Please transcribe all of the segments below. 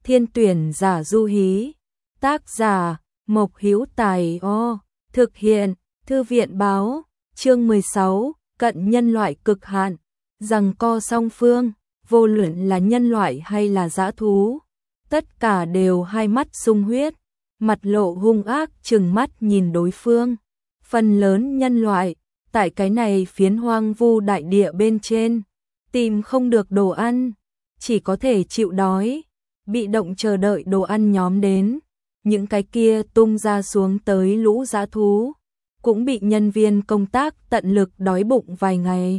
Thiên tuyển giả du hí. Tác giả Mộc Hữu Tài. Thực hiện Thư viện báo. Chương 16, cận nhân loại cực hạn. Giằng co song phương, vô luận là nhân loại hay là dã thú, tất cả đều hai mắt sung huyết, mặt lộ hung ác trừng mắt nhìn đối phương. Phần lớn nhân loại tại cái này phiến hoang vu đại địa bên trên tìm không được đồ ăn, chỉ có thể chịu đói, bị động chờ đợi đồ ăn nhóm đến. Những cái kia tung ra xuống tới lũ dã thú cũng bị nhân viên công tác tận lực đói bụng vài ngày,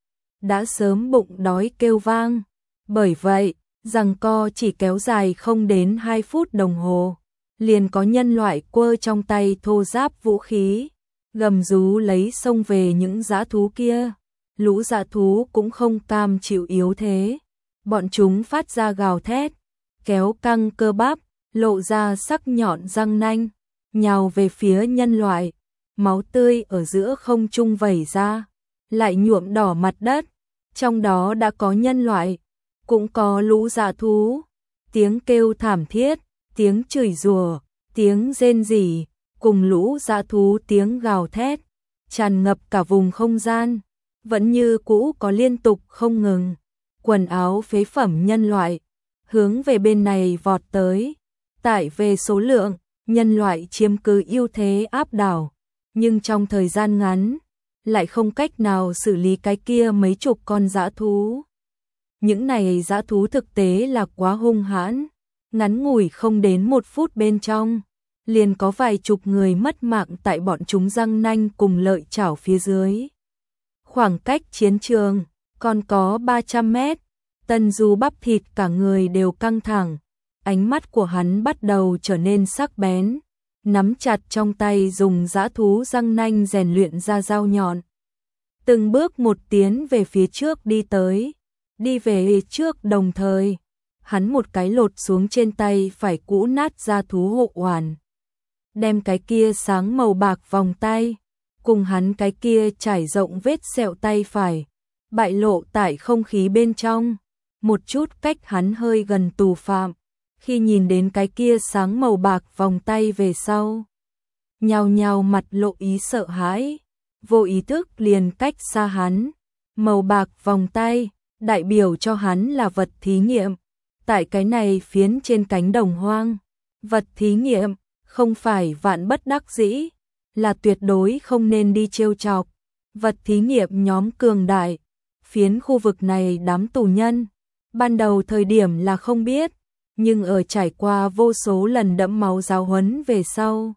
đã sớm bụng đói kêu vang. Bởi vậy, giằng co chỉ kéo dài không đến 2 phút đồng hồ, liền có nhân loại quơ trong tay thô ráp vũ khí, gầm rú lấy xông về những dã thú kia. Lũ dã thú cũng không cam chịu yếu thế, bọn chúng phát ra gào thét, kéo căng cơ bắp, lộ ra sắc nhọn răng nanh, nhào về phía nhân loại. Máu tươi ở giữa không trung vẩy ra, lại nhuộm đỏ mặt đất. Trong đó đã có nhân loại, cũng có lũ dã thú. Tiếng kêu thảm thiết, tiếng chửi rủa, tiếng rên rỉ, cùng lũ dã thú tiếng gào thét, tràn ngập cả vùng không gian. Vẫn như cũ có liên tục không ngừng quần áo phế phẩm nhân loại hướng về bên này vọt tới. Tại về số lượng, nhân loại chiếm cứ ưu thế áp đảo, nhưng trong thời gian ngắn lại không cách nào xử lý cái kia mấy chục con dã thú. Những này dã thú thực tế là quá hung hãn, ngắn ngủi không đến 1 phút bên trong, liền có vài chục người mất mạng tại bọn chúng răng nanh cùng lợi chảo phía dưới. Khoảng cách chiến trường còn có 300 mét, Tân Du bắp thịt cả người đều căng thẳng, ánh mắt của hắn bắt đầu trở nên sắc bén, nắm chặt trong tay dùng dã thú răng nanh rèn luyện ra dao nhọn. Từng bước một tiến về phía trước đi tới, đi về trước đồng thời, hắn một cái lột xuống trên tay phải cũ nát dã thú hộ hoàn. Đem cái kia sáng màu bạc vòng tay, cùng hắn cái kia trải rộng vết sẹo tay phải, bại lộ tại không khí bên trong, một chút cách hắn hơi gần tù phạm. Khi nhìn đến cái kia sáng màu bạc vòng tay về sau, nhao nhao mặt lộ ý sợ hãi, vô ý thức liền cách xa hắn. Màu bạc vòng tay đại biểu cho hắn là vật thí nghiệm. Tại cái này phiến trên cánh đồng hoang, vật thí nghiệm không phải vạn bất đắc dĩ, là tuyệt đối không nên đi trêu chọc. Vật thí nghiệm nhóm cường đại, phiến khu vực này đám tù nhân, ban đầu thời điểm là không biết, nhưng ở trải qua vô số lần đẫm máu giáo huấn về sau,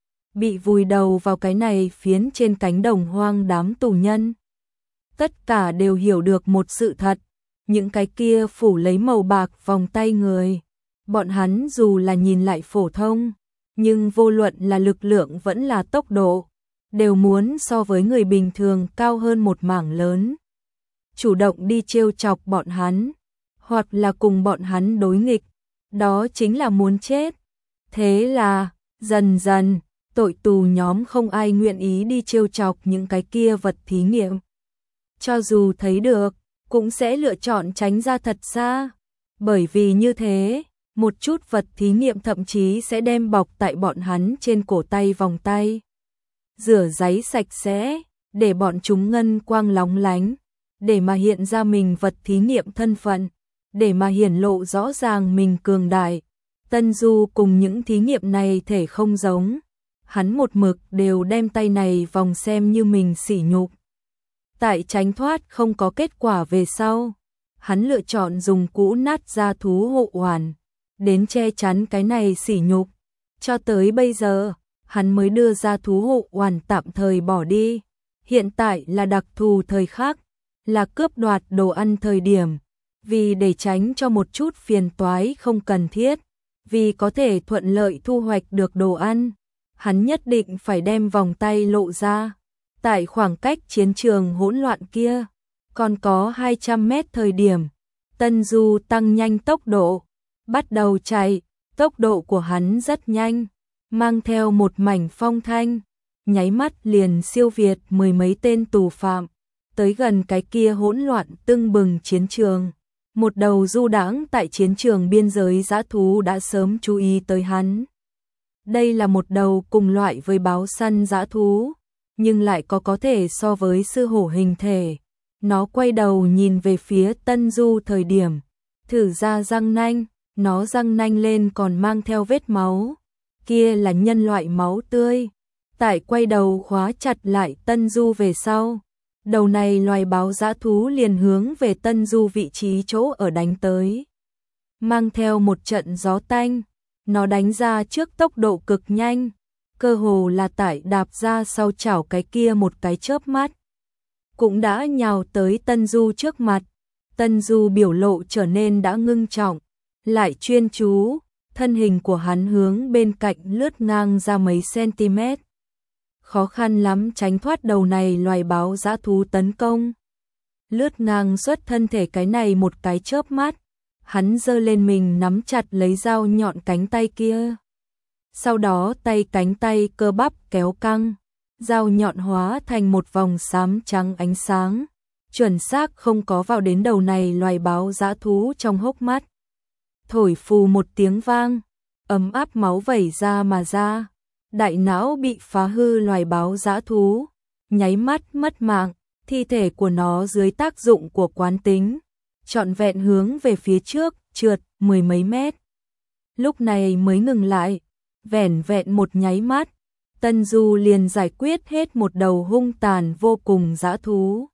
bị vùi đầu vào cái này phiến trên cánh đồng hoang đám tù nhân. Tất cả đều hiểu được một sự thật, những cái kia phủ lấy màu bạc vòng tay người, bọn hắn dù là nhìn lại phổ thông, nhưng vô luận là lực lượng vẫn là tốc độ, đều muốn so với người bình thường cao hơn một mảng lớn. Chủ động đi trêu chọc bọn hắn, hoặc là cùng bọn hắn đối nghịch, đó chính là muốn chết. Thế là, dần dần, tội tù nhóm không ai nguyện ý đi trêu chọc những cái kia vật thí nghiệm. Cho dù thấy được, cũng sẽ lựa chọn tránh ra thật xa. Bởi vì như thế, một chút vật thí nghiệm thậm chí sẽ đem bọc tại bọn hắn trên cổ tay vòng tay, rửa giấy sạch sẽ, để bọn chúng ngân quang lóng lánh, để mà hiện ra mình vật thí nghiệm thân phận, để mà hiển lộ rõ ràng mình cường đại. Tân Du cùng những thí nghiệm này thể không giống, hắn một mực đều đem tay này vòng xem như mình sỉ nhục. Tại tránh thoát không có kết quả về sau, hắn lựa chọn dùng cũ nát dã thú hộ hoàn đến che chắn cái này sỉ nhục. Cho tới bây giờ, hắn mới đưa dã thú hộ hoàn tạm thời bỏ đi. Hiện tại là đặc thù thời khắc, là cướp đoạt đồ ăn thời điểm. Vì để tránh cho một chút phiền toái không cần thiết, vì có thể thuận lợi thu hoạch được đồ ăn, hắn nhất định phải đem vòng tay lộ ra. Tại khoảng cách chiến trường hỗn loạn kia, còn có 200 mét thời điểm, Tân Du tăng nhanh tốc độ, bắt đầu chạy. Tốc độ của hắn rất nhanh, mang theo một mảnh phong thanh, nháy mắt liền siêu việt 10 mấy tên tù phạm, tới gần cái kia hỗn loạn tưng bừng chiến trường. một đầu du đãng tại chiến trường biên giới dã thú đã sớm chú ý tới hắn. Đây là một đầu cùng loại với báo săn dã thú, nhưng lại có thể so với sư hổ hình thể. Nó quay đầu nhìn về phía Tân Du thời điểm, thử ra răng nanh, nó răng nanh lên còn mang theo vết máu. Kia là nhân loại máu tươi. Tại quay đầu khóa chặt lại Tân Du về sau. Đầu này loài báo dã thú liền hướng về Tân Du vị trí chỗ ở đánh tới. Mang theo một trận gió tanh, nó đánh ra trước tốc độ cực nhanh, cơ hồ là tại đạp ra sau chảo cái kia một cái chớp mắt. Cũng đã nhào tới Tân Du trước mặt. Tân Du biểu lộ trở nên đã ngưng trọng, lại chuyên chú, thân hình của hắn hướng bên cạnh lướt ngang ra mấy cm. Khó khăn lắm tránh thoát đầu này loài báo dã thú tấn công. Lướt ngang xuất thân thể cái này một cái chớp mắt, hắn giơ lên mình nắm chặt lấy dao nhọn cánh tay kia. Sau đó cánh tay cơ bắp kéo căng, dao nhọn hóa thành một vòng xám trắng ánh sáng, chuẩn xác không có vào đến đầu này loài báo dã thú trong hốc mắt. Thổi phù một tiếng vang, ấm áp máu vẩy ra mà ra. Đại não bị phá hư loài báo dã thú, nháy mắt mất mạng, thi thể của nó dưới tác dụng của quán tính, trọn vẹn hướng về phía trước, trượt mười mấy mét. Lúc này mới ngừng lại, vẻn vẹn một nháy mắt, Tân Du liền giải quyết hết một đầu hung tàn vô cùng dã thú.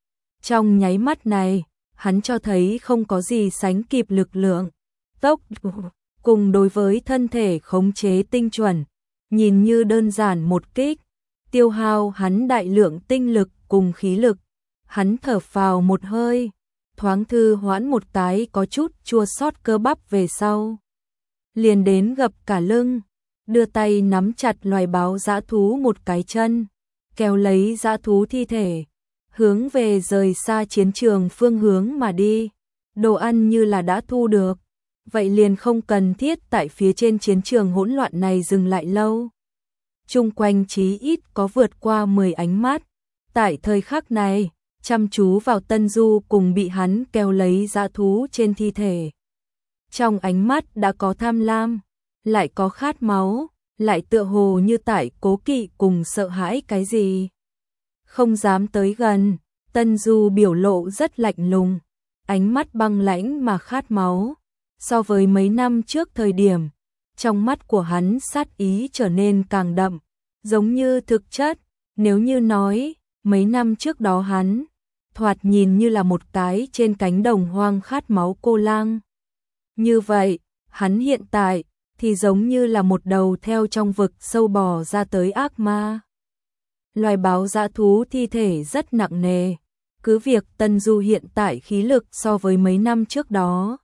Trong nháy mắt này, hắn cho thấy không có gì sánh kịp lực lượng, tốc cùng đối với thân thể khống chế tinh chuẩn. Nhìn như đơn giản một kích, tiêu hao hắn đại lượng tinh lực cùng khí lực. Hắn thở phào một hơi, thoáng thư hoãn một cái có chút chua xót cơ bắp về sau. Liền đến gập cả lưng, đưa tay nắm chặt loài báo dã thú một cái chân, kéo lấy dã thú thi thể, hướng về rời xa chiến trường phương hướng mà đi. Đồ ăn như là đã thu được, vậy liền không cần thiết tại phía trên chiến trường hỗn loạn này dừng lại lâu. Chung quanh chí ít có vượt qua 10 ánh mắt, tại thời khắc này, chăm chú vào Tân Du cùng bị hắn kéo lấy dã thú trên thi thể. Trong ánh mắt đã có tham lam, lại có khát máu, lại tựa hồ như tại cố kỵ cùng sợ hãi cái gì. Không dám tới gần, Tân Du biểu lộ rất lạnh lùng, ánh mắt băng lãnh mà khát máu. So với mấy năm trước thời điểm, trong mắt của hắn sát ý trở nên càng đậm, giống như thực chất. Nếu như nói, mấy năm trước đó hắn, thoạt nhìn như là một cái trên cánh đồng hoang khát máu cô lang. Như vậy, hắn hiện tại, thì giống như là một đầu theo trong vực sâu bò ra tới ác ma. Loài báo dã thú thi thể rất nặng nề, cứ việc Tân Du hiện tại khí lực so với mấy năm trước đó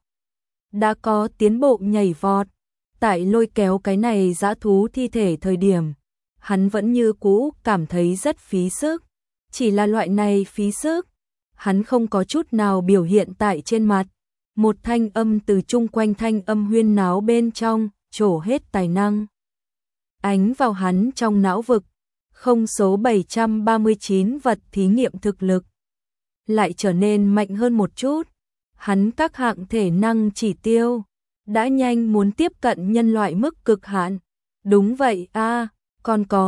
đã có tiến bộ nhảy vọt, tại lôi kéo cái này dã thú thi thể thời điểm, hắn vẫn như cũ cảm thấy rất phí sức. Chỉ là loại này phí sức, hắn không có chút nào biểu hiện tại trên mặt. Một thanh âm từ chung quanh thanh âm huyên náo bên trong, trổ hết tài năng. Ánh vào hắn trong não vực, không số 739 vật thí nghiệm thực lực. Lại trở nên mạnh hơn một chút. Hắn các hạng thể năng chỉ tiêu đã nhanh muốn tiếp cận nhân loại mức cực hạn. Đúng vậy a, còn có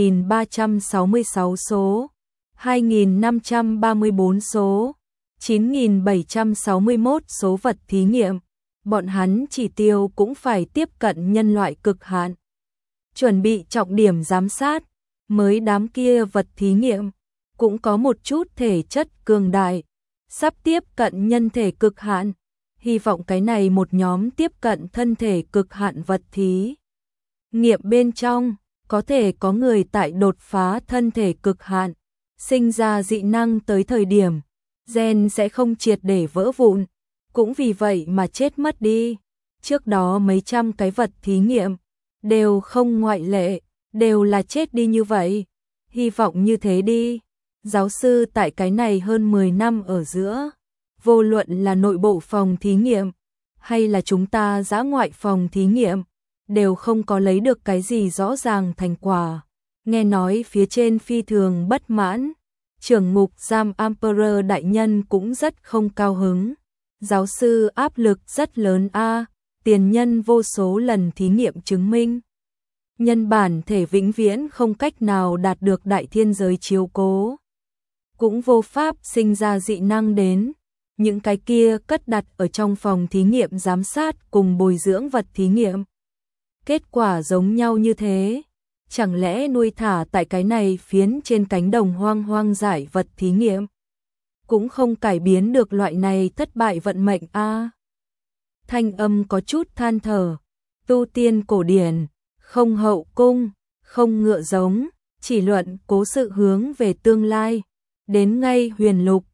1366 số, 2534 số, 9761 số vật thí nghiệm. Bọn hắn chỉ tiêu cũng phải tiếp cận nhân loại cực hạn. Chuẩn bị trọng điểm giám sát, mới đám kia vật thí nghiệm cũng có một chút thể chất cường đại, sắp tiếp cận nhân thể cực hạn, hy vọng cái này một nhóm tiếp cận thân thể cực hạn vật thí nghiệm bên trong, có thể có người tại đột phá thân thể cực hạn, sinh ra dị năng tới thời điểm, gen sẽ không triệt để vỡ vụn, cũng vì vậy mà chết mất đi. Trước đó mấy trăm cái vật thí nghiệm, đều không ngoại lệ, đều là chết đi như vậy, hy vọng như thế đi. Giáo sư tại cái này hơn 10 năm ở giữa, vô luận là nội bộ phòng thí nghiệm, hay là chúng ta dã ngoại phòng thí nghiệm, đều không có lấy được cái gì rõ ràng thành quả. Nghe nói phía trên phi thường bất mãn, trưởng ngục giam Emperor đại nhân cũng rất không cao hứng. Giáo sư áp lực rất lớn a, tiền nhân vô số lần thí nghiệm chứng minh. Nhân bản thể vĩnh viễn không cách nào đạt được đại thiên giới chiếu cố. Cũng vô pháp sinh ra dị năng đến. Những cái kia cất đặt ở trong phòng thí nghiệm giám sát cùng bồi dưỡng vật thí nghiệm. Kết quả giống nhau như thế. Chẳng lẽ nuôi thả tại cái này phiến trên cánh đồng hoang hoang dại vật thí nghiệm cũng không cải biến được loại này thất bại vận mệnh a. Thanh âm có chút than thở, tu tiên cổ điển, không hậu cung, không ngựa giống, chỉ luận cố sự hướng về tương lai, đến ngay huyền lục,